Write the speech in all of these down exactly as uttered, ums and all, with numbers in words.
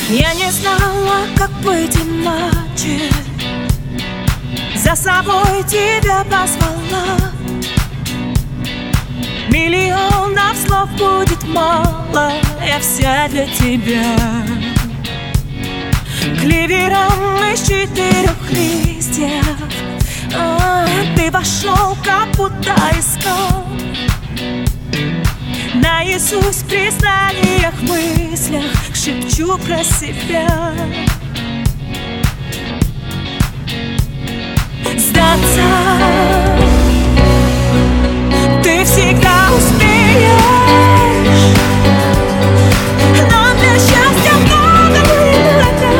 Я не знала, как быть иначе, за собой тебя позвала. Миллионов слов будет мало, я вся для тебя. Клевером из четырех листьев а, ты вошел, как будто искал. Наизусть в признаниях, мыслях шепчу про себя. Сдаться ты всегда успеешь, но для счастья много лет.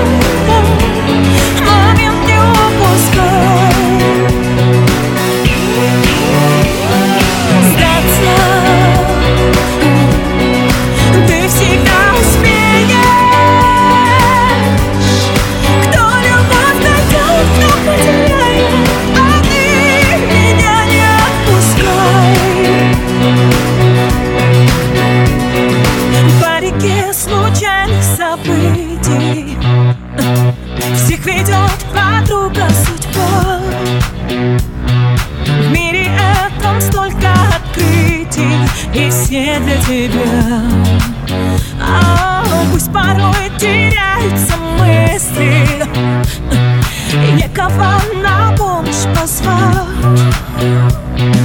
Момент не упускай. Сдаться ты всегда успеешь. Кто любовь найдет, кто потеряет, а ты меня не отпускай. По реке случайных событий всех ведет подруга судьба. В мире этом столько открытий, и все для тебя. А пусть порой теряются мысли, и некого на помощь позвать.